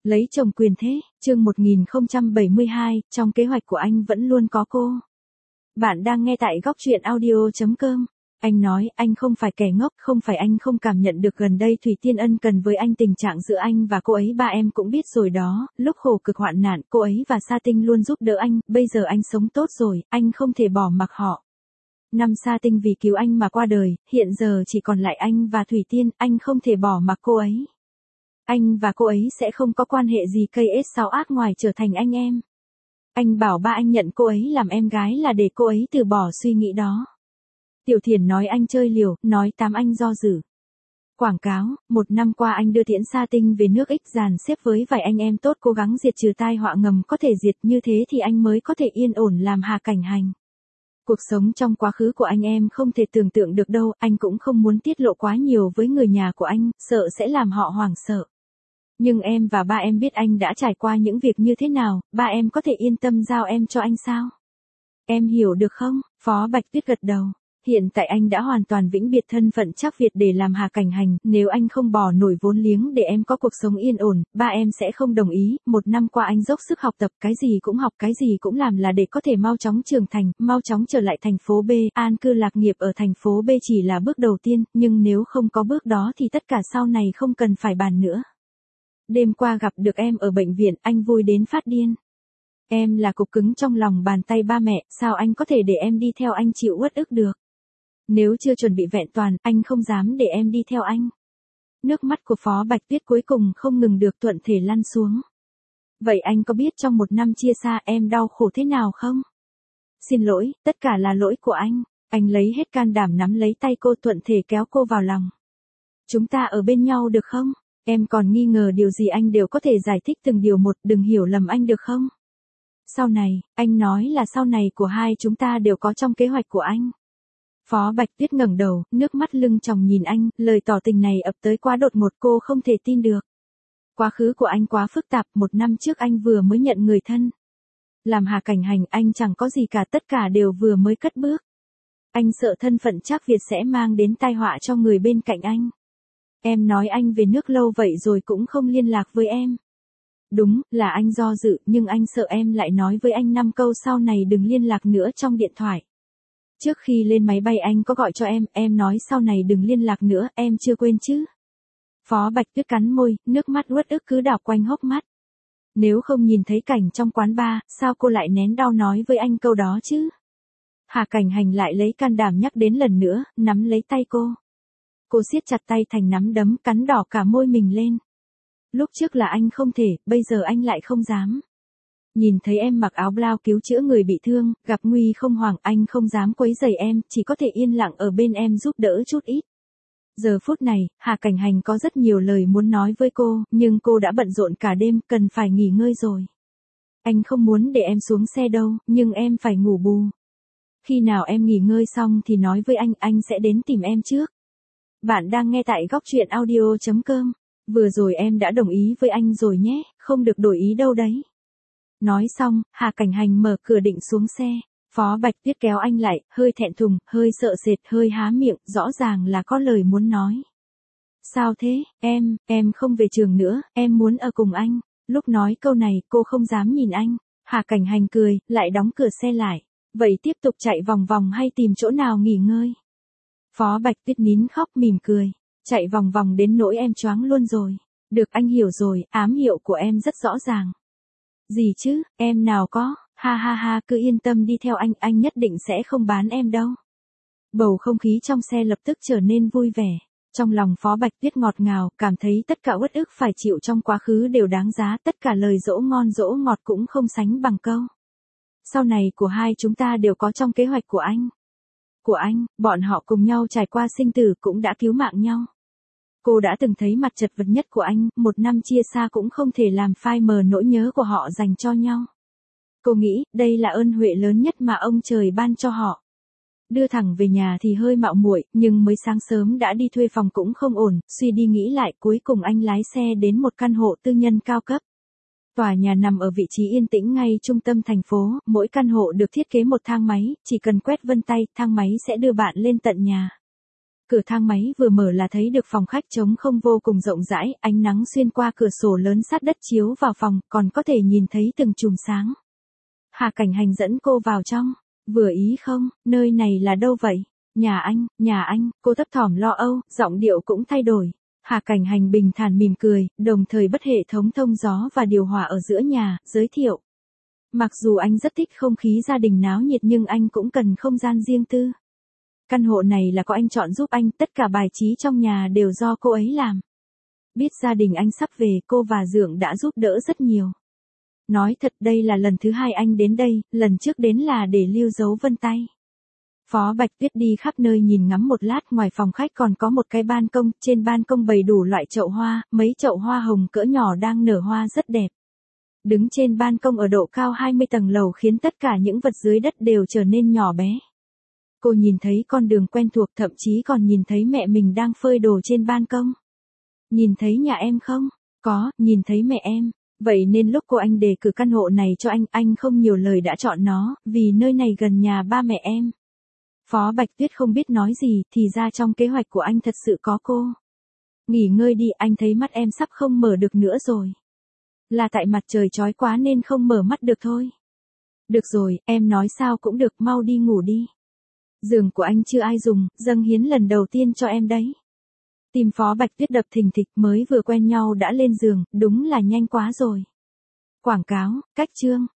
Lấy chồng quyền thế, chương 1072, trong kế hoạch của anh vẫn luôn có cô. Bạn đang nghe tại góc truyện audio.com. Anh nói anh không phải kẻ ngốc, không phải anh không cảm nhận được gần đây Thủy Tiên ân cần với anh, tình trạng giữa anh và cô ấy ba em cũng biết rồi đó, lúc khổ cực hoạn nạn cô ấy và Sa Tinh luôn giúp đỡ anh, bây giờ anh sống tốt rồi, anh không thể bỏ mặc họ. Năm Sa Tinh vì cứu anh mà qua đời, hiện giờ chỉ còn lại anh và Thủy Tiên, anh không thể bỏ mặc cô ấy. Anh và cô ấy sẽ không có quan hệ gì KS6 ác ngoài trở thành anh em. Anh bảo ba anh nhận cô ấy làm em gái là để cô ấy từ bỏ suy nghĩ đó. Tiểu Thiển nói anh chơi liều, nói tám anh do dự. Quảng cáo, 1 năm qua anh đưa Tiễn Sa Tinh về nước X dàn xếp với vài anh em tốt cố gắng diệt trừ tai họa ngầm có thể diệt, như thế thì anh mới có thể yên ổn làm Hà Cảnh Hành. Cuộc sống trong quá khứ của anh em không thể tưởng tượng được đâu, anh cũng không muốn tiết lộ quá nhiều với người nhà của anh, sợ sẽ làm họ hoảng sợ. Nhưng em và ba em biết anh đã trải qua những việc như thế nào, ba em có thể yên tâm giao em cho anh sao? Em hiểu được không? Phó Bạch Tuyết gật đầu. Hiện tại anh đã hoàn toàn vĩnh biệt thân phận Trác Việt để làm Hà Cảnh Hành, nếu anh không bỏ nổi vốn liếng để em có cuộc sống yên ổn, ba em sẽ không đồng ý. 1 năm qua anh dốc sức học tập, cái gì cũng học, cái gì cũng làm là để có thể mau chóng trưởng thành, mau chóng trở lại thành phố B, an cư lạc nghiệp ở thành phố B chỉ là bước đầu tiên, nhưng nếu không có bước đó thì tất cả sau này không cần phải bàn nữa. Đêm qua gặp được em ở bệnh viện, anh vui đến phát điên. Em là cục cứng trong lòng bàn tay ba mẹ, sao anh có thể để em đi theo anh chịu uất ức được? Nếu chưa chuẩn bị vẹn toàn, anh không dám để em đi theo anh. Nước mắt của Phó Bạch Tuyết cuối cùng không ngừng được thuận thể lăn xuống. Vậy anh có biết trong 1 năm chia xa em đau khổ thế nào không? Xin lỗi, tất cả là lỗi của anh. Anh lấy hết can đảm nắm lấy tay cô, thuận thể kéo cô vào lòng. Chúng ta ở bên nhau được không? Em còn nghi ngờ điều gì anh đều có thể giải thích từng điều một, đừng hiểu lầm anh được không? Sau này, anh nói là sau này của hai chúng ta đều có trong kế hoạch của anh. Phó Bạch Tuyết ngẩng đầu, nước mắt lưng tròng nhìn anh, lời tỏ tình này ập tới quá đột ngột, cô không thể tin được. Quá khứ của anh quá phức tạp, 1 năm trước anh vừa mới nhận người thân. Làm Hà Cảnh Hành anh chẳng có gì cả, tất cả đều vừa mới cất bước. Anh sợ thân phận Trác Việt sẽ mang đến tai họa cho người bên cạnh anh. Em nói anh về nước lâu vậy rồi cũng không liên lạc với em. Đúng, là anh do dự, nhưng anh sợ em lại nói với anh 5 câu sau này đừng liên lạc nữa trong điện thoại. Trước khi lên máy bay anh có gọi cho em nói sau này đừng liên lạc nữa, em chưa quên chứ? Phó Bạch Tuyết cắn môi, nước mắt uất ức cứ đảo quanh hốc mắt. Nếu không nhìn thấy cảnh trong quán bar, sao cô lại nén đau nói với anh câu đó chứ? Hà Cảnh Hành lại lấy can đảm nhắc đến lần nữa, nắm lấy tay cô. Cô siết chặt tay thành nắm đấm, cắn đỏ cả môi mình lên. Lúc trước là anh không thể, bây giờ anh lại không dám. Nhìn thấy em mặc áo blau cứu chữa người bị thương, gặp nguy không hoảng, anh không dám quấy rầy em, chỉ có thể yên lặng ở bên em giúp đỡ chút ít. Giờ phút này, Hà Cảnh Hành có rất nhiều lời muốn nói với cô, nhưng cô đã bận rộn cả đêm, cần phải nghỉ ngơi rồi. Anh không muốn để em xuống xe đâu, nhưng em phải ngủ bù. Khi nào em nghỉ ngơi xong thì nói với anh sẽ đến tìm em trước. Bạn đang nghe tại góc truyện audio.com. Vừa rồi em đã đồng ý với anh rồi nhé, không được đổi ý đâu đấy. Nói xong, Hà Cảnh Hành mở cửa định xuống xe. Phó Bạch Tuyết kéo anh lại, hơi thẹn thùng, hơi sợ sệt, hơi há miệng, rõ ràng là có lời muốn nói. Sao thế, em không về trường nữa, em muốn ở cùng anh. Lúc nói câu này, cô không dám nhìn anh. Hà Cảnh Hành cười, lại đóng cửa xe lại. Vậy tiếp tục chạy vòng vòng hay tìm chỗ nào nghỉ ngơi? Phó Bạch Tuyết nín khóc mỉm cười. Chạy vòng vòng đến nỗi em choáng luôn rồi. Được, anh hiểu rồi, ám hiệu của em rất rõ ràng. Gì chứ, em nào có, ha ha ha, cứ yên tâm đi theo anh nhất định sẽ không bán em đâu. Bầu không khí trong xe lập tức trở nên vui vẻ. Trong lòng Phó Bạch Tuyết ngọt ngào, cảm thấy tất cả uất ức phải chịu trong quá khứ đều đáng giá, tất cả lời dỗ ngon dỗ ngọt cũng không sánh bằng câu. Sau này của hai chúng ta đều có trong kế hoạch của anh. Của anh, bọn họ cùng nhau trải qua sinh tử cũng đã cứu mạng nhau. Cô đã từng thấy mặt chật vật nhất của anh, 1 năm chia xa cũng không thể làm phai mờ nỗi nhớ của họ dành cho nhau. Cô nghĩ, đây là ơn huệ lớn nhất mà ông trời ban cho họ. Đưa thẳng về nhà thì hơi mạo muội, nhưng mới sáng sớm đã đi thuê phòng cũng không ổn, suy đi nghĩ lại cuối cùng anh lái xe đến một căn hộ tư nhân cao cấp. Tòa nhà nằm ở vị trí yên tĩnh ngay trung tâm thành phố, mỗi căn hộ được thiết kế một thang máy, chỉ cần quét vân tay, thang máy sẽ đưa bạn lên tận nhà. Cửa thang máy vừa mở là thấy được phòng khách trống không vô cùng rộng rãi, ánh nắng xuyên qua cửa sổ lớn sát đất chiếu vào phòng, còn có thể nhìn thấy từng chùm sáng. Hà Cảnh Hành dẫn cô vào trong. Vừa ý không, nơi này là đâu vậy? Nhà anh, cô thấp thỏm lo âu, giọng điệu cũng thay đổi. Hà Cảnh Hành bình thản mỉm cười, đồng thời bật hệ thống thông gió và điều hòa ở giữa nhà, giới thiệu. Mặc dù anh rất thích không khí gia đình náo nhiệt nhưng anh cũng cần không gian riêng tư. Căn hộ này là có anh chọn giúp anh, tất cả bài trí trong nhà đều do cô ấy làm. Biết gia đình anh sắp về, cô và Dượng đã giúp đỡ rất nhiều. Nói thật đây là lần thứ 2 anh đến đây, lần trước đến là để lưu dấu vân tay. Phó Bạch Tuyết đi khắp nơi nhìn ngắm một lát, ngoài phòng khách còn có một cái ban công, trên ban công bày đủ loại chậu hoa, mấy chậu hoa hồng cỡ nhỏ đang nở hoa rất đẹp. Đứng trên ban công ở độ cao 20 tầng lầu khiến tất cả những vật dưới đất đều trở nên nhỏ bé. Cô nhìn thấy con đường quen thuộc, thậm chí còn nhìn thấy mẹ mình đang phơi đồ trên ban công. Nhìn thấy nhà em không? Có, nhìn thấy mẹ em. Vậy nên lúc cô anh đề cử căn hộ này cho anh không nhiều lời đã chọn nó, vì nơi này gần nhà ba mẹ em. Phó Bạch Tuyết không biết nói gì, thì ra trong kế hoạch của anh thật sự có cô. Nghỉ ngơi đi, anh thấy mắt em sắp không mở được nữa rồi. Là tại mặt trời chói quá nên không mở mắt được thôi. Được rồi, em nói sao cũng được, mau đi ngủ đi. Giường của anh chưa ai dùng, dâng hiến lần đầu tiên cho em đấy. Tim Phó Bạch Tuyết đập thình thịch, mới vừa quen nhau đã lên giường, đúng là nhanh quá rồi. Quảng cáo, cách chương.